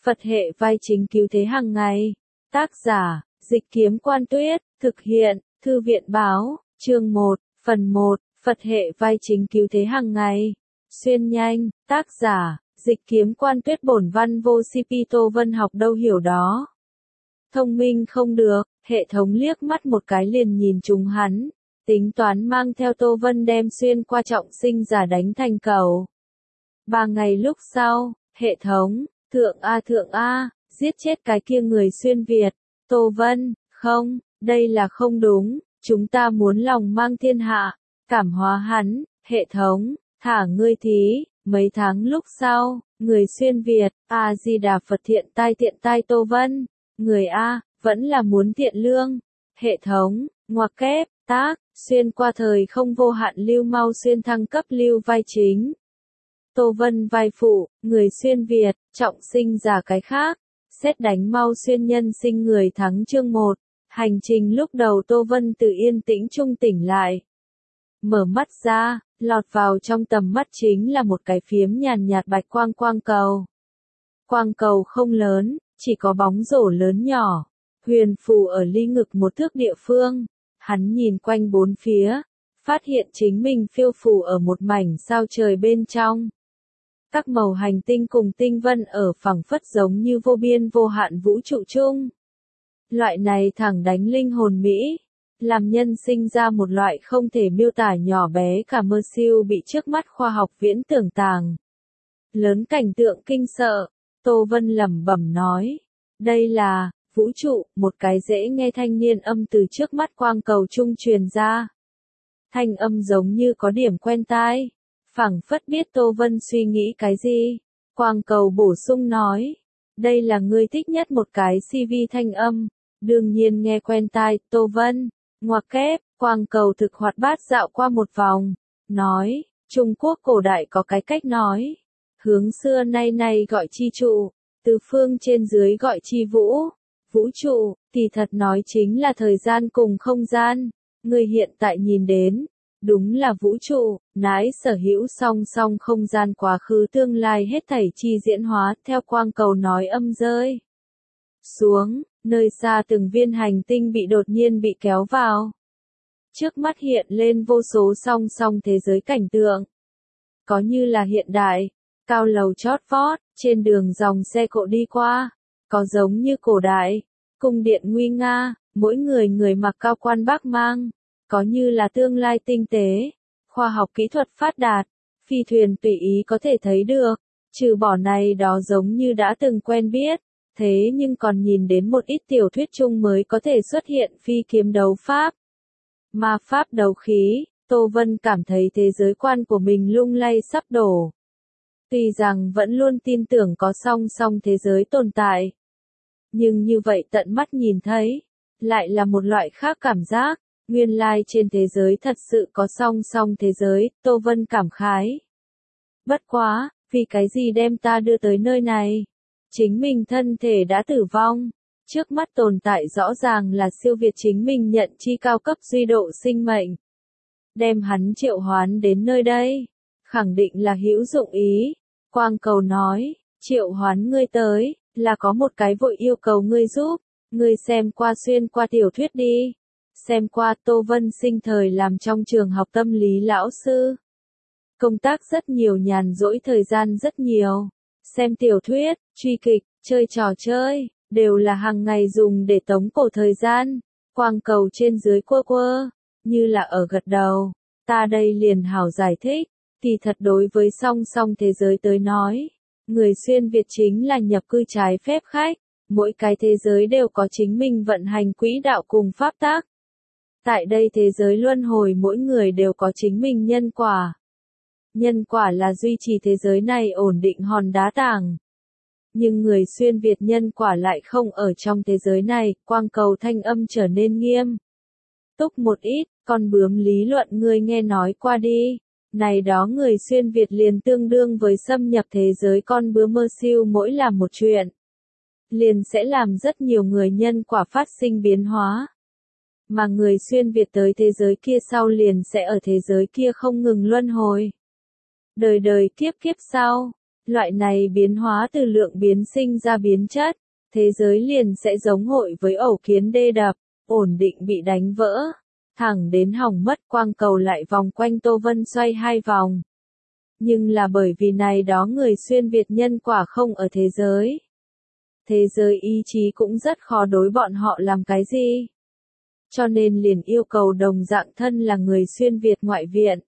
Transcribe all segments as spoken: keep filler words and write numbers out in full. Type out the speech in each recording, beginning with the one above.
Phật hệ vai chính cứu thế hàng ngày. Tác giả, Dịch Kiếm Quan Tuyết, thực hiện, Thư viện Báo, chương một, phần một, Phật hệ vai chính cứu thế hàng ngày. Xuyên nhanh, tác giả, Dịch Kiếm Quan Tuyết bổn văn vô xê pê Tô Vân học đâu hiểu đó. Thông minh không được, hệ thống liếc mắt một cái liền nhìn trúng hắn, tính toán mang theo Tô Vân đem xuyên qua trọng sinh giả đánh thành cầu. Ba ngày lúc sau, hệ thống, thượng A thượng A, giết chết cái kia người xuyên Việt, Tô Vân, không, đây là không đúng, chúng ta muốn lòng mang thiên hạ, cảm hóa hắn, hệ thống, thả ngươi thí, mấy tháng lúc sau, người xuyên Việt, A-di-đà Phật thiện tai thiện tai Tô Vân, người A, vẫn là muốn thiện lương, hệ thống, ngoặc kép, tác, xuyên qua thời không vô hạn lưu mau xuyên thăng cấp lưu vai chính. Tô Vân vai phụ, người xuyên Việt, trọng sinh giả cái khác, xét đánh mau xuyên nhân sinh người thắng chương một, hành trình lúc đầu Tô Vân từ yên tĩnh trung tỉnh lại. Mở mắt ra, lọt vào trong tầm mắt chính là một cái phiếm nhàn nhạt bạch quang quang cầu. Quang cầu không lớn, chỉ có bóng rổ lớn nhỏ, huyền phù ở ly ngực một thước địa phương, hắn nhìn quanh bốn phía, phát hiện chính mình phiêu phù ở một mảnh sao trời bên trong. Các màu hành tinh cùng tinh vân ở phẳng phất giống như vô biên vô hạn vũ trụ chung. Loại này thẳng đánh linh hồn Mỹ, làm nhân sinh ra một loại không thể miêu tả nhỏ bé cả mơ siêu bị trước mắt khoa học viễn tưởng tàng. Lớn cảnh tượng kinh sợ, Tô Vân lẩm bẩm nói, đây là, vũ trụ, một cái dễ nghe thanh niên âm từ trước mắt quang cầu trung truyền ra. Thanh âm giống như có điểm quen tai. Phảng phất biết Tô Vân suy nghĩ cái gì, quang cầu bổ sung nói, đây là ngươi thích nhất một cái xê vê thanh âm, đương nhiên nghe quen tai, Tô Vân, ngoặc kép, quang cầu thực hoạt bát dạo qua một vòng, nói, Trung Quốc cổ đại có cái cách nói, hướng xưa nay nay gọi chi trụ, từ phương trên dưới gọi chi vũ, vũ trụ, thì thật nói chính là thời gian cùng không gian, ngươi hiện tại nhìn đến. Đúng là vũ trụ, nái sở hữu song song không gian quá khứ tương lai hết thảy chi diễn hóa theo quang cầu nói âm rơi. Xuống, nơi xa từng viên hành tinh bị đột nhiên bị kéo vào. Trước mắt hiện lên vô số song song thế giới cảnh tượng. Có như là hiện đại, cao lầu chót vót, trên đường dòng xe cộ đi qua. Có giống như cổ đại, cung điện nguy nga, mỗi người người mặc cao quan bác mang. Có như là tương lai tinh tế, khoa học kỹ thuật phát đạt, phi thuyền tùy ý có thể thấy được, trừ bỏ này đó giống như đã từng quen biết, thế nhưng còn nhìn đến một ít tiểu thuyết chung mới có thể xuất hiện phi kiếm đấu pháp. Ma pháp đấu khí, Tô Vân cảm thấy thế giới quan của mình lung lay sắp đổ. Tuy rằng vẫn luôn tin tưởng có song song thế giới tồn tại, nhưng như vậy tận mắt nhìn thấy, lại là một loại khác cảm giác. Nguyên lai trên thế giới thật sự có song song thế giới, Tô Vân cảm khái. Bất quá, vì cái gì đem ta đưa tới nơi này? Chính mình thân thể đã tử vong. Trước mắt tồn tại rõ ràng là siêu việt chính mình nhận chi cao cấp duy độ sinh mệnh. Đem hắn triệu hoán đến nơi đây. Khẳng định là hữu dụng ý. Quang cầu nói, triệu hoán ngươi tới, là có một cái vội yêu cầu ngươi giúp. Ngươi xem qua xuyên qua tiểu thuyết đi. Xem qua Tô Vân sinh thời làm trong trường học tâm lý lão sư. Công tác rất nhiều nhàn rỗi thời gian rất nhiều. Xem tiểu thuyết, truy kịch, chơi trò chơi, đều là hàng ngày dùng để tống cổ thời gian. Quang cầu trên dưới quơ quơ, như là ở gật đầu. Ta đây liền hảo giải thích, thì thật đối với song song thế giới tới nói. Người xuyên Việt chính là nhập cư trái phép khách. Mỗi cái thế giới đều có chính mình vận hành quỹ đạo cùng pháp tắc. Tại đây thế giới luân hồi mỗi người đều có chính mình nhân quả. Nhân quả là duy trì thế giới này ổn định hòn đá tảng. Nhưng người xuyên Việt nhân quả lại không ở trong thế giới này, quang cầu thanh âm trở nên nghiêm. Túc một ít, con bướm lý luận ngươi nghe nói qua đi. Này đó người xuyên Việt liền tương đương với xâm nhập thế giới con bướm mơ siêu mỗi làm một chuyện. Liền sẽ làm rất nhiều người nhân quả phát sinh biến hóa. Mà người xuyên Việt tới thế giới kia sau liền sẽ ở thế giới kia không ngừng luân hồi. Đời đời kiếp kiếp sau, Loại này biến hóa từ lượng biến sinh ra biến chất, thế giới liền sẽ giống hội với ổ kiến đê đập, ổn định bị đánh vỡ, thẳng đến hỏng mất. Quang cầu lại vòng quanh Tô Vân xoay hai vòng. Nhưng là bởi vì này đó người xuyên Việt nhân quả không ở thế giới. Thế giới ý chí cũng rất khó đối bọn họ làm cái gì. Cho nên liền yêu cầu đồng dạng thân là người xuyên Việt ngoại viện.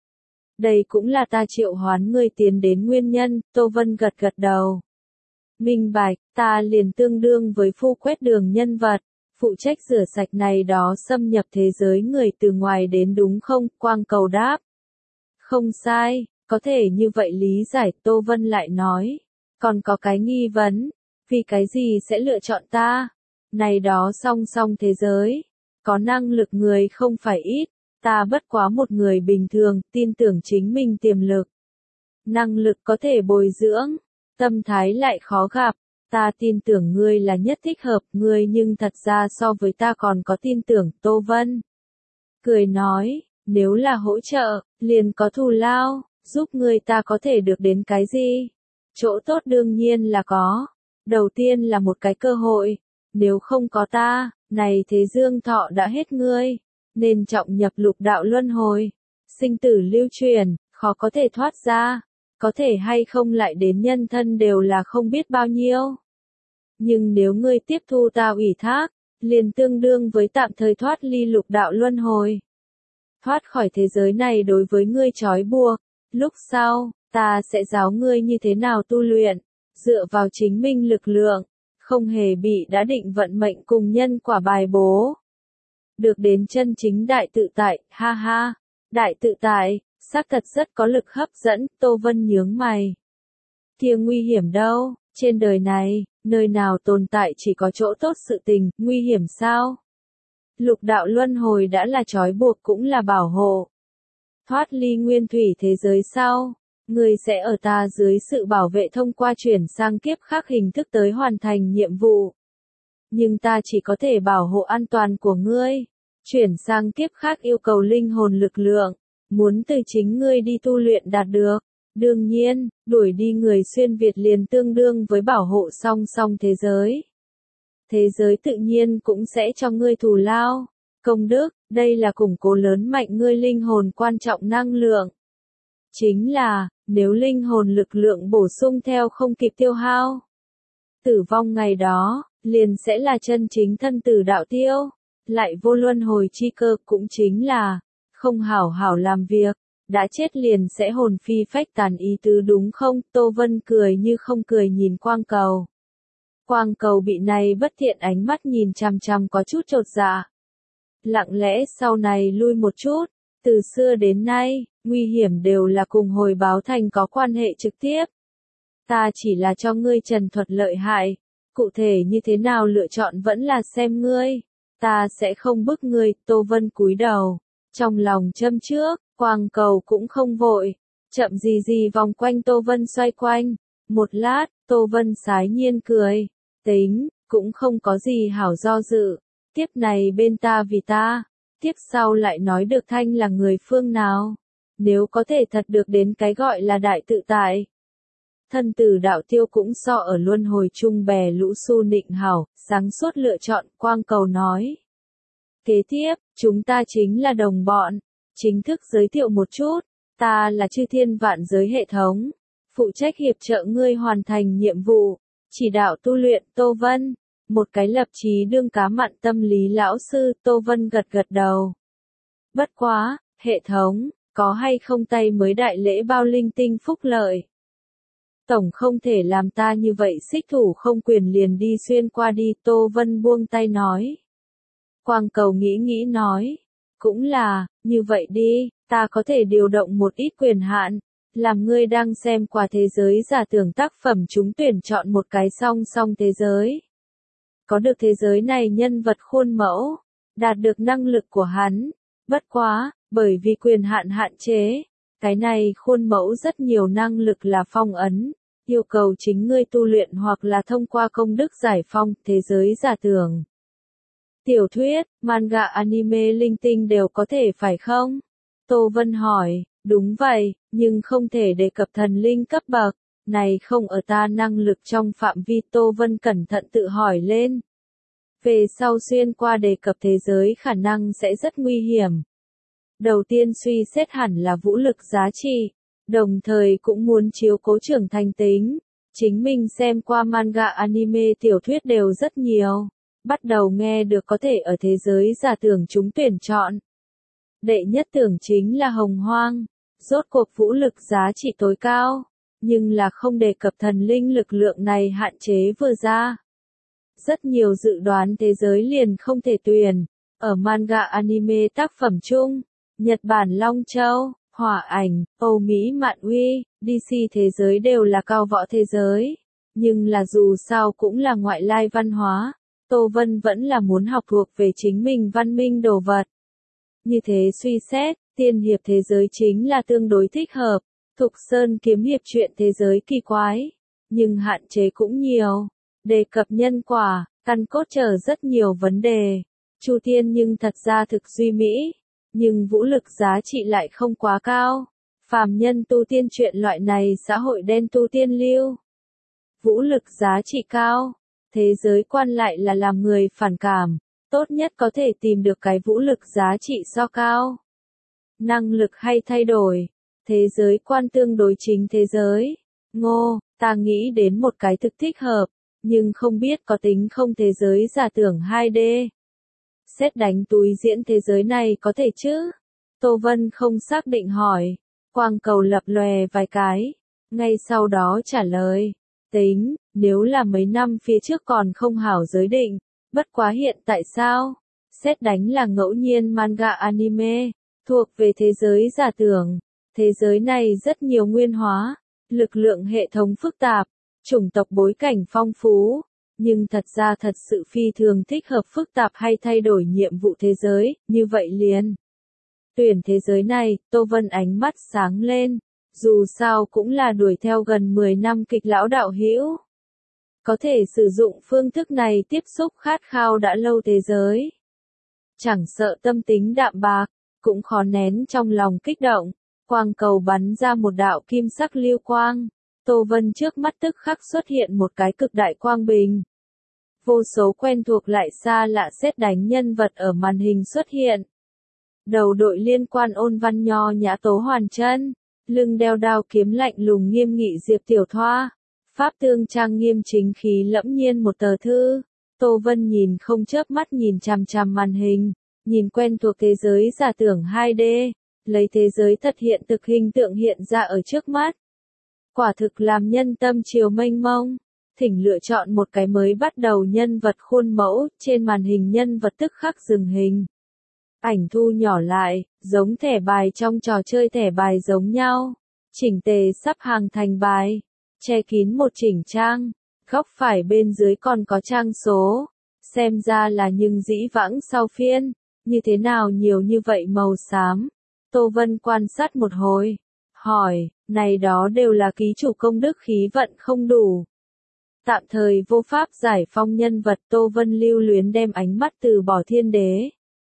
Đây cũng là ta triệu hoán ngươi tiến đến nguyên nhân. Tô Vân gật gật đầu. Minh bạch, ta liền tương đương với phu quét đường nhân vật, phụ trách rửa sạch này đó xâm nhập thế giới người từ ngoài đến đúng không? Quang cầu đáp. Không sai, có thể như vậy lý giải. Tô Vân lại nói. Còn có cái nghi vấn, vì cái gì sẽ lựa chọn ta? Này đó song song thế giới, có năng lực người không phải ít, ta bất quá một người bình thường, tin tưởng chính mình tiềm lực. Năng lực có thể bồi dưỡng, tâm thái lại khó gặp, ta tin tưởng ngươi là nhất thích hợp ngươi nhưng thật ra so với ta còn có tin tưởng. Tô Vân cười nói, nếu là hỗ trợ, liền có thù lao, giúp ngươi ta có thể được đến cái gì? Chỗ tốt đương nhiên là có. Đầu tiên là một cái cơ hội, nếu không có ta, này thế dương thọ đã hết ngươi, nên trọng nhập lục đạo luân hồi, sinh tử lưu truyền, khó có thể thoát ra, có thể hay không lại đến nhân thân đều là không biết bao nhiêu. Nhưng nếu ngươi tiếp thu ta ủy thác, liền tương đương với tạm thời thoát ly lục đạo luân hồi. Thoát khỏi thế giới này đối với ngươi trói buộc, lúc sau, ta sẽ giáo ngươi như thế nào tu luyện, dựa vào chính mình lực lượng, không hề bị đã định vận mệnh cùng nhân quả bài bố. Được đến chân chính đại tự tại, ha ha, đại tự tại, xác thật rất có lực hấp dẫn. Tô Vân nhướng mày. Kia nguy hiểm đâu, trên đời này, nơi nào tồn tại chỉ có chỗ tốt sự tình, nguy hiểm sao? Lục đạo luân hồi đã là trói buộc cũng là bảo hộ. Thoát ly nguyên thủy thế giới sau, ngươi sẽ ở ta dưới sự bảo vệ thông qua chuyển sang kiếp khác hình thức tới hoàn thành nhiệm vụ. Nhưng ta chỉ có thể bảo hộ an toàn của ngươi. Chuyển sang kiếp khác yêu cầu linh hồn lực lượng, muốn từ chính ngươi đi tu luyện đạt được. Đương nhiên, đuổi đi người xuyên Việt liền tương đương với bảo hộ song song thế giới. Thế giới tự nhiên cũng sẽ cho ngươi thù lao, công đức, đây là củng cố lớn mạnh ngươi linh hồn quan trọng năng lượng. Chính là, nếu linh hồn lực lượng bổ sung theo không kịp tiêu hao, tử vong ngày đó, liền sẽ là chân chính thân tử đạo tiêu, lại vô luân hồi chi cơ cũng chính là, không hảo hảo làm việc, đã chết liền sẽ hồn phi phách tàn ý tứ đúng không? Tô Vân cười như không cười nhìn quang cầu. Quang cầu bị này bất thiện ánh mắt nhìn chằm chằm có chút chột dạ. Lặng lẽ sau này lui một chút, từ xưa đến nay, nguy hiểm đều là cùng hồi báo thành có quan hệ trực tiếp. Ta chỉ là cho ngươi trần thuật lợi hại, cụ thể như thế nào lựa chọn vẫn là xem ngươi, ta sẽ không bức ngươi. Tô Vân cúi đầu, trong lòng châm trước, quang cầu cũng không vội, chậm gì gì vòng quanh Tô Vân xoay quanh, một lát, Tô Vân sái nhiên cười, tính, cũng không có gì hảo do dự, tiếp này bên ta vì ta, tiếp sau lại nói được thanh là người phương nào, nếu có thể thật được đến cái gọi là đại tự tại. Thân tử đạo tiêu cũng so ở luân hồi chung bè lũ su nịnh hảo, sáng suốt lựa chọn. Quang cầu nói. Kế tiếp, chúng ta chính là đồng bọn. Chính thức giới thiệu một chút, ta là chư thiên vạn giới hệ thống, phụ trách hiệp trợ ngươi hoàn thành nhiệm vụ, chỉ đạo tu luyện. Tô Vân, một cái lập chí đương cá mặn tâm lý lão sư. Tô Vân gật gật đầu. Bất quá, hệ thống, có hay không tay mới đại lễ bao linh tinh phúc lợi? Tổng không thể làm ta như vậy xích thủ không quyền liền đi xuyên qua đi. Tô Vân buông tay nói. Quang cầu nghĩ nghĩ nói. Cũng là, như vậy đi, ta có thể điều động một ít quyền hạn, làm ngươi đang xem qua thế giới giả tưởng tác phẩm chúng tuyển chọn một cái song song thế giới. Có được thế giới này nhân vật khuôn mẫu, đạt được năng lực của hắn, bất quá, bởi vì quyền hạn hạn chế, cái này khuôn mẫu rất nhiều năng lực là phong ấn, yêu cầu chính ngươi tu luyện hoặc là thông qua công đức giải phong thế giới giả tưởng. Tiểu thuyết, manga anime linh tinh đều có thể phải không? Tô Vân hỏi, đúng vậy, nhưng không thể đề cập thần linh cấp bậc, Này không ở ta năng lực trong phạm vi. Tô Vân cẩn thận tự hỏi lên. Về sau xuyên qua đề cập thế giới khả năng sẽ rất nguy hiểm. Đầu tiên suy xét hẳn là vũ lực giá trị, đồng thời cũng muốn chiếu cố trưởng thành tính. Chính mình xem qua manga anime tiểu thuyết đều rất nhiều. Bắt đầu nghe được có thể ở thế giới giả tưởng chúng tuyển chọn. Đệ nhất tưởng chính là Hồng Hoang. Rốt cuộc vũ lực giá trị tối cao. Nhưng là không đề cập thần linh lực lượng này hạn chế vừa ra. Rất nhiều dự đoán thế giới liền không thể tuyển. Ở manga anime tác phẩm chung, Nhật Bản Long Châu, Hỏa Ảnh, Âu Mỹ Mạn Uy, đê xê thế giới đều là cao võ thế giới. Nhưng là dù sao cũng là ngoại lai văn hóa, Tô Vân vẫn là muốn học thuộc về chính mình văn minh đồ vật. Như thế suy xét, tiên hiệp thế giới chính là tương đối thích hợp. Thục Sơn kiếm hiệp chuyện thế giới kỳ quái, nhưng hạn chế cũng nhiều. Đề cập nhân quả, căn cốt trở rất nhiều vấn đề. Chu Tiên nhưng thật ra thực duy mỹ, nhưng vũ lực giá trị lại không quá cao. Phàm nhân tu tiên chuyện loại này xã hội đen tu tiên lưu. Vũ lực giá trị cao, thế giới quan lại là làm người phản cảm, tốt nhất có thể tìm được cái vũ lực giá trị so cao. Năng lực hay thay đổi, thế giới quan tương đối chính thế giới. Ngô, ta nghĩ đến một cái thực thích hợp, nhưng không biết có tính không thế giới giả tưởng hai D. Xét đánh túi diễn thế giới này có thể chứ? Tô Vân không xác định hỏi. Quang cầu lập lòe vài cái. Ngay sau đó trả lời. Tính, nếu là mấy năm phía trước còn không hảo giới định. Bất quá hiện tại sao? Xét đánh là ngẫu nhiên manga anime, thuộc về thế giới giả tưởng. Thế giới này rất nhiều nguyên hóa, lực lượng hệ thống phức tạp, chủng tộc bối cảnh phong phú. Nhưng thật ra thật sự phi thường thích hợp phức tạp hay thay đổi nhiệm vụ thế giới, như vậy liền. Tuyển thế giới này, Tô Vân ánh mắt sáng lên, dù sao cũng là đuổi theo gần mười năm kịch lão đạo hữu. Có thể sử dụng phương thức này tiếp xúc khát khao đã lâu thế giới. Chẳng sợ tâm tính đạm bạc, cũng khó nén trong lòng kích động, quang cầu bắn ra một đạo kim sắc lưu quang. Tô Vân trước mắt tức khắc xuất hiện một cái cực đại quang bình. Vô số quen thuộc lại xa lạ xét đánh nhân vật ở màn hình xuất hiện. Đầu đội liên quan ôn văn nho nhã Tố Hoàn Chân, lưng đeo đao kiếm lạnh lùng nghiêm nghị Diệp Tiểu Thoa, pháp tương trang nghiêm chính khí lẫm nhiên một tờ thư. Tô Vân nhìn không chớp mắt nhìn chằm chằm màn hình, nhìn quen thuộc thế giới giả tưởng hai D, lấy thế giới thật hiện thực hình tượng hiện ra ở trước mắt. Quả thực làm nhân tâm chiều mênh mông. Thỉnh lựa chọn một cái mới bắt đầu nhân vật khuôn mẫu, trên màn hình nhân vật tức khắc dừng hình. Ảnh thu nhỏ lại, giống thẻ bài trong trò chơi thẻ bài giống nhau. Chỉnh tề sắp hàng thành bài, che kín một chỉnh trang, góc phải bên dưới còn có trang số. Xem ra là nhưng dĩ vãng sau phiên, như thế nào nhiều như vậy màu xám. Tô Vân quan sát một hồi, hỏi, này đó đều là ký chủ công đức khí vận không đủ. Tạm thời vô pháp giải phong nhân vật. Tô Vân lưu luyến đem ánh mắt từ bỏ thiên đế.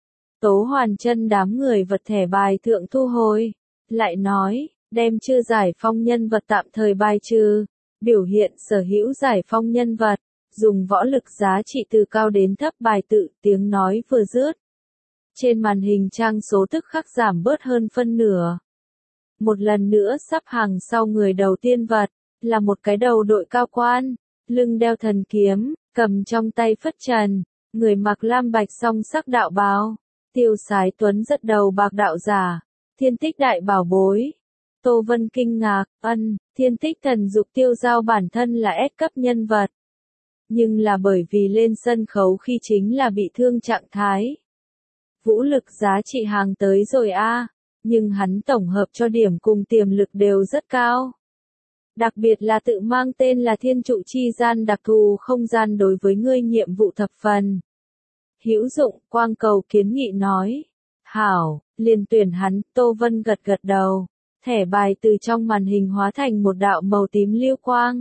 Tố Hoàn Chân đám người vật thẻ bài thượng thu hồi. Lại nói, đem chưa giải phong nhân vật tạm thời bài trừ. Biểu hiện sở hữu giải phong nhân vật. Dùng võ lực giá trị từ cao đến thấp bài tự, tiếng nói vừa dứt. Trên màn hình trang số tức khắc giảm bớt hơn phân nửa. Một lần nữa sắp hàng sau người đầu tiên vật, là một cái đầu đội cao quan. Lưng đeo thần kiếm, cầm trong tay phất trần, người mặc lam bạch song sắc đạo bào, tiêu sái tuấn rất đầu bạc đạo giả, thiên tích đại bảo bối. Tô Vân kinh ngạc, ân, thiên tích thần dục tiêu giao bản thân là S cấp nhân vật. Nhưng là bởi vì lên sân khấu khi chính là bị thương trạng thái. Vũ lực giá trị hàng tới rồi a, nhưng hắn tổng hợp cho điểm cùng tiềm lực đều rất cao. Đặc biệt là tự mang tên là thiên trụ chi gian đặc thù không gian đối với ngươi nhiệm vụ thập phần hữu dụng. Quang cầu kiến nghị nói. Hảo, liền tuyển hắn. Tô Vân gật gật đầu. Thẻ bài từ trong màn hình hóa thành một đạo màu tím lưu quang.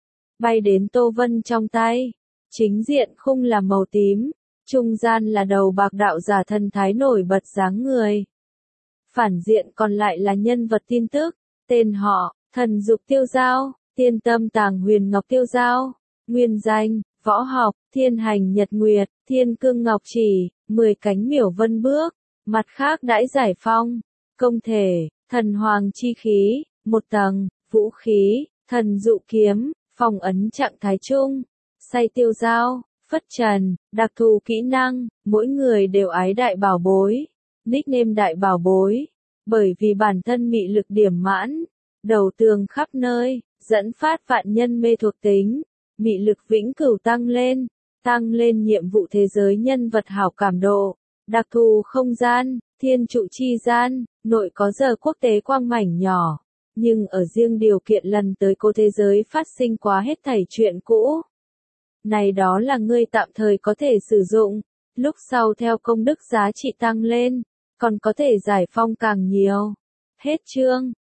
Bay đến Tô Vân trong tay. Chính diện khung là màu tím. Trung gian là đầu bạc đạo giả thần thái nổi bật dáng người. Phản diện còn lại là nhân vật tin tức. Tên họ. Thần dục tiêu giao, Thiên tâm tàng huyền ngọc tiêu dao. Nguyên danh, võ học, thiên hành nhật nguyệt, thiên cương ngọc chỉ, mười cánh miểu vân bước. Mặt khác đãi giải phong. Công thể, thần hoàng chi khí, một tầng, vũ khí, thần dụ kiếm, phòng ấn trạng thái trung. Say tiêu dao, phất trần, đặc thù kỹ năng, mỗi người đều ái đại bảo bối. Nickname đại bảo bối. Bởi vì bản thân mị lực điểm mãn, đầu tường khắp nơi, dẫn phát vạn nhân mê thuộc tính, mị lực vĩnh cửu tăng lên, tăng lên nhiệm vụ thế giới nhân vật hảo cảm độ, đặc thù không gian, thiên trụ chi gian, nội có giờ quốc tế quang mảnh nhỏ, nhưng ở riêng điều kiện lần tới cô thế giới phát sinh quá hết thảy chuyện cũ. Này đó là ngươi tạm thời có thể sử dụng, lúc sau theo công đức giá trị tăng lên, còn có thể giải phong càng nhiều. Hết chương.